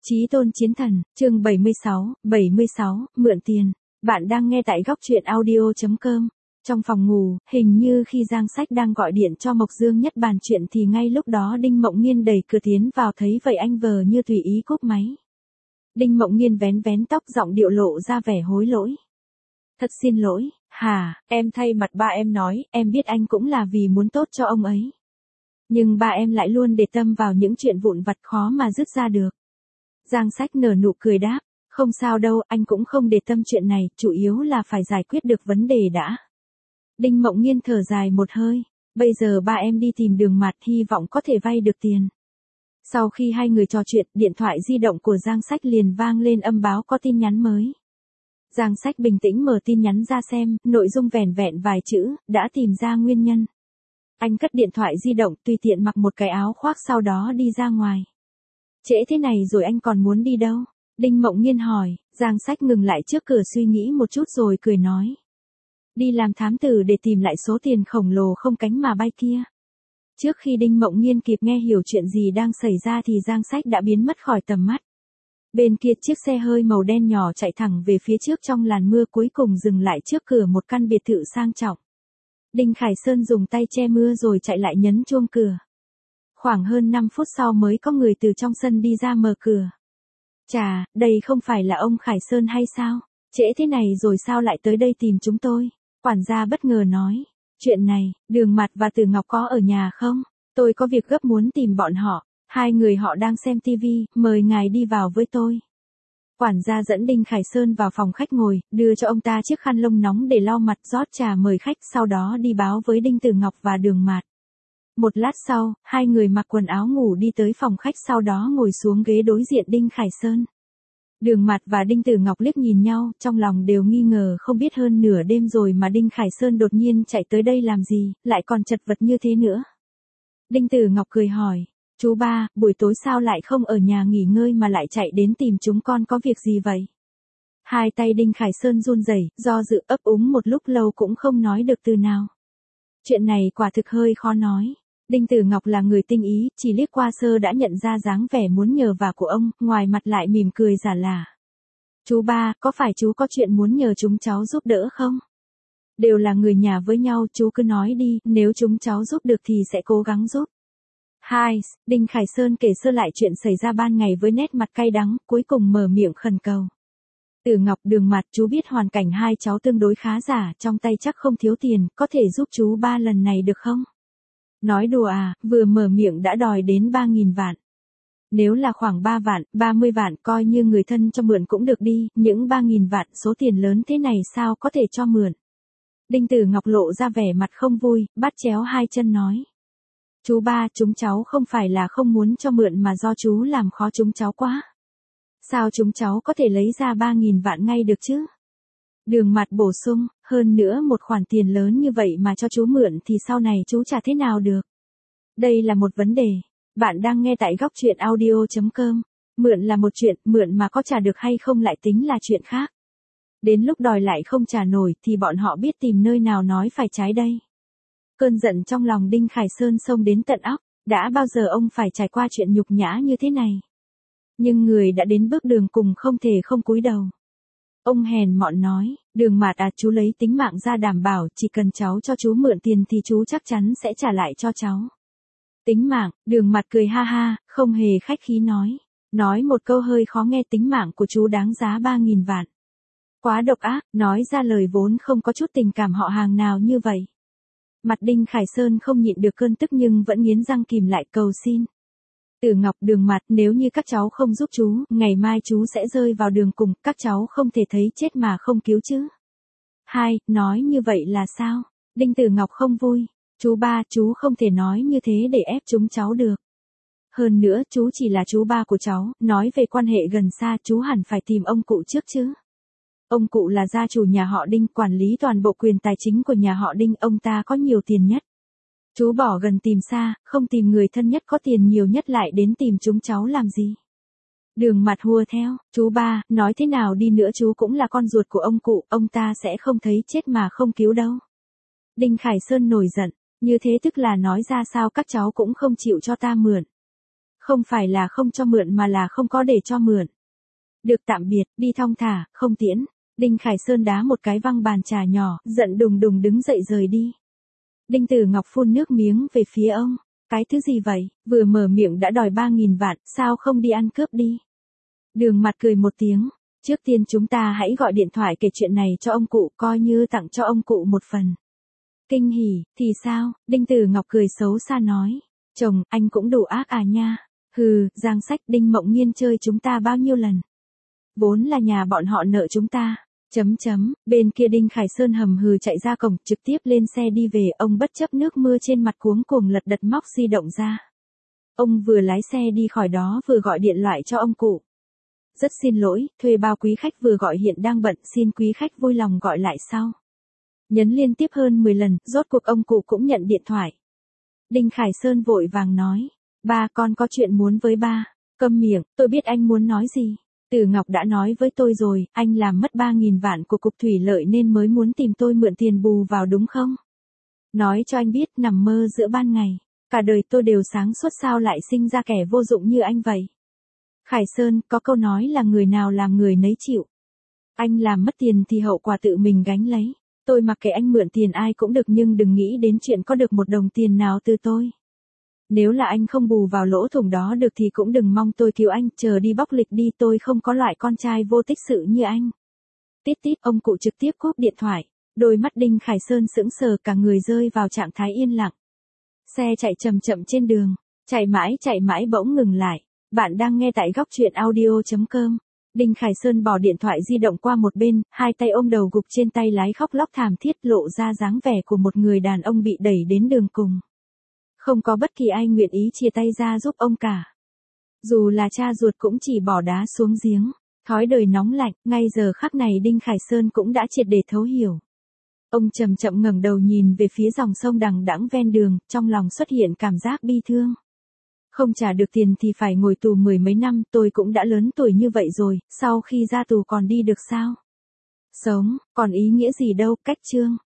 Chí tôn chiến thần, chương 76, mượn tiền. Bạn đang nghe tại góc truyện audio.com. Trong phòng ngủ, hình như khi Giang Sách đang gọi điện cho Mộc Dương Nhất bàn chuyện thì ngay lúc đó Đinh Mộng Nghiên đẩy cửa tiến vào, thấy vậy anh vờ như tùy ý cúp máy. Đinh Mộng Nghiên vén vén tóc, giọng điệu lộ ra vẻ hối lỗi. Thật xin lỗi, em thay mặt ba em nói, em biết anh cũng là vì muốn tốt cho ông ấy. Nhưng ba em lại luôn để tâm vào những chuyện vụn vặt khó mà dứt ra được. Giang Sách nở nụ cười đáp, không sao đâu, anh cũng không để tâm chuyện này, chủ yếu là phải giải quyết được vấn đề đã. Đinh Mộng Nghiên thở dài một hơi, bây giờ ba em đi tìm Đường Mạt, hy vọng có thể vay được tiền. Sau khi hai người trò chuyện, điện thoại di động của Giang Sách liền vang lên âm báo có tin nhắn mới. Giang Sách bình tĩnh mở tin nhắn ra xem, nội dung vẻn vẹn vài chữ, đã tìm ra nguyên nhân. Anh cất điện thoại di động, tùy tiện mặc một cái áo khoác sau đó đi ra ngoài. Trễ thế này rồi anh còn muốn đi đâu? Đinh Mộng Nghiên hỏi. Giang Sách ngừng lại trước cửa suy nghĩ một chút rồi cười nói. Đi làm thám tử để tìm lại số tiền khổng lồ không cánh mà bay kia. Trước khi Đinh Mộng Nghiên kịp nghe hiểu chuyện gì đang xảy ra thì Giang Sách đã biến mất khỏi tầm mắt. Bên kia chiếc xe hơi màu đen nhỏ chạy thẳng về phía trước trong làn mưa, cuối cùng dừng lại trước cửa một căn biệt thự sang trọng. Đinh Khải Sơn dùng tay che mưa rồi chạy lại nhấn chuông cửa. Khoảng hơn 5 phút sau mới có người từ trong sân đi ra mở cửa. Chà, đây không phải là ông Khải Sơn hay sao? Trễ thế này rồi sao lại tới đây tìm chúng tôi? Quản gia bất ngờ nói. Chuyện này, Đường Mạt và Tử Ngọc có ở nhà không? Tôi có việc gấp muốn tìm bọn họ. Hai người họ đang xem tivi, mời ngài đi vào với tôi. Quản gia dẫn Đinh Khải Sơn vào phòng khách ngồi, đưa cho ông ta chiếc khăn lông nóng để lau mặt, rót trà mời khách, sau đó đi báo với Đinh Tử Ngọc và Đường Mạt. Một lát sau, hai người mặc quần áo ngủ đi tới phòng khách, sau đó ngồi xuống ghế đối diện Đinh Khải Sơn. Đường Mạt và Đinh Tử Ngọc liếc nhìn nhau, trong lòng đều nghi ngờ, không biết hơn nửa đêm rồi mà Đinh Khải Sơn đột nhiên chạy tới đây làm gì, lại còn chật vật như thế nữa. Đinh Tử Ngọc cười hỏi, chú ba, buổi tối sao lại không ở nhà nghỉ ngơi mà lại chạy đến tìm chúng con, có việc gì vậy? Hai tay Đinh Khải Sơn run rẩy, do dự ấp úng một lúc lâu cũng không nói được từ nào. Chuyện này quả thực hơi khó nói. Đinh Tử Ngọc là người tinh ý, chỉ liếc qua sơ đã nhận ra dáng vẻ muốn nhờ vả của ông, ngoài mặt lại mỉm cười giả lả. Chú ba, có phải chú có chuyện muốn nhờ chúng cháu giúp đỡ không? Đều là người nhà với nhau, chú cứ nói đi, nếu chúng cháu giúp được thì sẽ cố gắng giúp. Đinh Khải Sơn kể sơ lại chuyện xảy ra ban ngày với nét mặt cay đắng, cuối cùng mở miệng khẩn cầu. Tử Ngọc, Đường Mạt, chú biết hoàn cảnh hai cháu tương đối khá giả, trong tay chắc không thiếu tiền, có thể giúp chú ba lần này được không? Nói đùa à, vừa mở miệng đã đòi đến 3.000 vạn. Nếu là khoảng 3 vạn, 30 vạn, coi như người thân cho mượn cũng được đi, những 3.000 vạn, số tiền lớn thế này sao có thể cho mượn? Đinh Tử Ngọc lộ ra vẻ mặt không vui, bắt chéo hai chân nói. Chú ba, chúng cháu không phải là không muốn cho mượn mà do chú làm khó chúng cháu quá. Sao chúng cháu có thể lấy ra 3.000 vạn ngay được chứ? Đường Mạt bổ sung, hơn nữa một khoản tiền lớn như vậy mà cho chú mượn thì sau này chú trả thế nào được? Đây là một vấn đề. Bạn đang nghe tại góc truyện audio.com. Mượn là một chuyện, mượn mà có trả được hay không lại tính là chuyện khác. Đến lúc đòi lại không trả nổi thì bọn họ biết tìm nơi nào nói phải trái đây. Cơn giận trong lòng Đinh Khải Sơn xông đến tận óc, đã bao giờ ông phải trải qua chuyện nhục nhã như thế này. Nhưng người đã đến bước đường cùng không thể không cúi đầu. Ông hèn mọn nói, Đường Mạt à, chú lấy tính mạng ra đảm bảo, chỉ cần cháu cho chú mượn tiền thì chú chắc chắn sẽ trả lại cho cháu. Tính mạng, Đường Mạt cười ha ha, không hề khách khí nói. Nói một câu hơi khó nghe, tính mạng của chú đáng giá 3.000 vạn. Quá độc ác, nói ra lời vốn không có chút tình cảm họ hàng nào như vậy. Mặt Đinh Khải Sơn không nhịn được cơn tức nhưng vẫn nghiến răng kìm lại cầu xin. Tử Ngọc, Đường Mạt, nếu như các cháu không giúp chú, ngày mai chú sẽ rơi vào đường cùng, các cháu không thể thấy chết mà không cứu chứ. Nói như vậy là sao? Đinh Tử Ngọc không vui. Chú ba, chú không thể nói như thế để ép chúng cháu được. Hơn nữa, chú chỉ là chú ba của cháu, nói về quan hệ gần xa, chú hẳn phải tìm ông cụ trước chứ. Ông cụ là gia chủ nhà họ Đinh, quản lý toàn bộ quyền tài chính của nhà họ Đinh, ông ta có nhiều tiền nhất. Chú bỏ gần tìm xa, không tìm người thân nhất có tiền nhiều nhất lại đến tìm chúng cháu làm gì? Đường Mạt hùa theo, chú ba, nói thế nào đi nữa chú cũng là con ruột của ông cụ, ông ta sẽ không thấy chết mà không cứu đâu. Đinh Khải Sơn nổi giận, như thế tức là nói ra sao các cháu cũng không chịu cho ta mượn. Không phải là không cho mượn mà là không có để cho mượn. Được tạm biệt, đi thong thả, không tiễn. Đinh Khải Sơn đá một cái văng bàn trà nhỏ, giận đùng đùng đứng dậy rời đi. Đinh Tử Ngọc phun nước miếng về phía ông. Cái thứ gì vậy, vừa mở miệng đã đòi 3.000 vạn, sao không đi ăn cướp đi. Đường Mặt cười một tiếng. Trước tiên chúng ta hãy gọi điện thoại kể chuyện này cho ông cụ, coi như tặng cho ông cụ một phần. Kinh hỉ, thì sao, Đinh Tử Ngọc cười xấu xa nói. Chồng, anh cũng đủ ác à nha. Hừ, Giang Sách Đinh Mộng Nhiên chơi chúng ta bao nhiêu lần. Vốn là nhà bọn họ nợ chúng ta. Bên kia Đinh Khải Sơn hầm hừ chạy ra cổng, trực tiếp lên xe đi về, ông bất chấp nước mưa trên mặt cuống cuồng lật đật móc di động ra. Ông vừa lái xe đi khỏi đó vừa gọi điện lại cho ông cụ. Rất xin lỗi, thuê bao quý khách vừa gọi hiện đang bận, xin quý khách vui lòng gọi lại sau. Nhấn liên tiếp hơn 10 lần, rốt cuộc ông cụ cũng nhận điện thoại. Đinh Khải Sơn vội vàng nói, ba con có chuyện muốn với ba. Câm miệng, tôi biết anh muốn nói gì. Tử Ngọc đã nói với tôi rồi, anh làm mất 3.000 vạn của Cục Thủy Lợi nên mới muốn tìm tôi mượn tiền bù vào đúng không? Nói cho anh biết, nằm mơ giữa ban ngày. Cả đời tôi đều sáng suốt, sao lại sinh ra kẻ vô dụng như anh vậy? Khải Sơn, có câu nói là người nào làm người nấy chịu. Anh làm mất tiền thì hậu quả tự mình gánh lấy. Tôi mặc kệ anh mượn tiền ai cũng được, nhưng đừng nghĩ đến chuyện có được một đồng tiền nào từ tôi. Nếu là anh không bù vào lỗ thủng đó được thì cũng đừng mong tôi cứu anh, chờ đi bóc lịch đi, tôi không có loại con trai vô tích sự như anh. Tít tít, ông cụ trực tiếp cúp điện thoại. Đôi mắt Đinh Khải Sơn sững sờ, cả người rơi vào trạng thái yên lặng. Xe chạy chậm chậm trên đường, chạy mãi bỗng ngừng lại. Bạn đang nghe tại góc truyện audio.com. Đinh Khải Sơn bỏ điện thoại di động qua một bên, hai tay ôm đầu gục trên tay lái, khóc lóc thảm thiết, lộ ra dáng vẻ của một người đàn ông bị đẩy đến đường cùng. Không có bất kỳ ai nguyện ý chia tay ra giúp ông cả. Dù là cha ruột cũng chỉ bỏ đá xuống giếng. Thói đời nóng lạnh, ngay giờ khắc này Đinh Khải Sơn cũng đã triệt để thấu hiểu. Ông chậm chậm ngẩng đầu nhìn về phía dòng sông đằng đẵng ven đường, trong lòng xuất hiện cảm giác bi thương. Không trả được tiền thì phải ngồi tù 10 mấy năm, tôi cũng đã lớn tuổi như vậy rồi, sau khi ra tù còn đi được sao? Sống, còn ý nghĩa gì đâu, cách chương.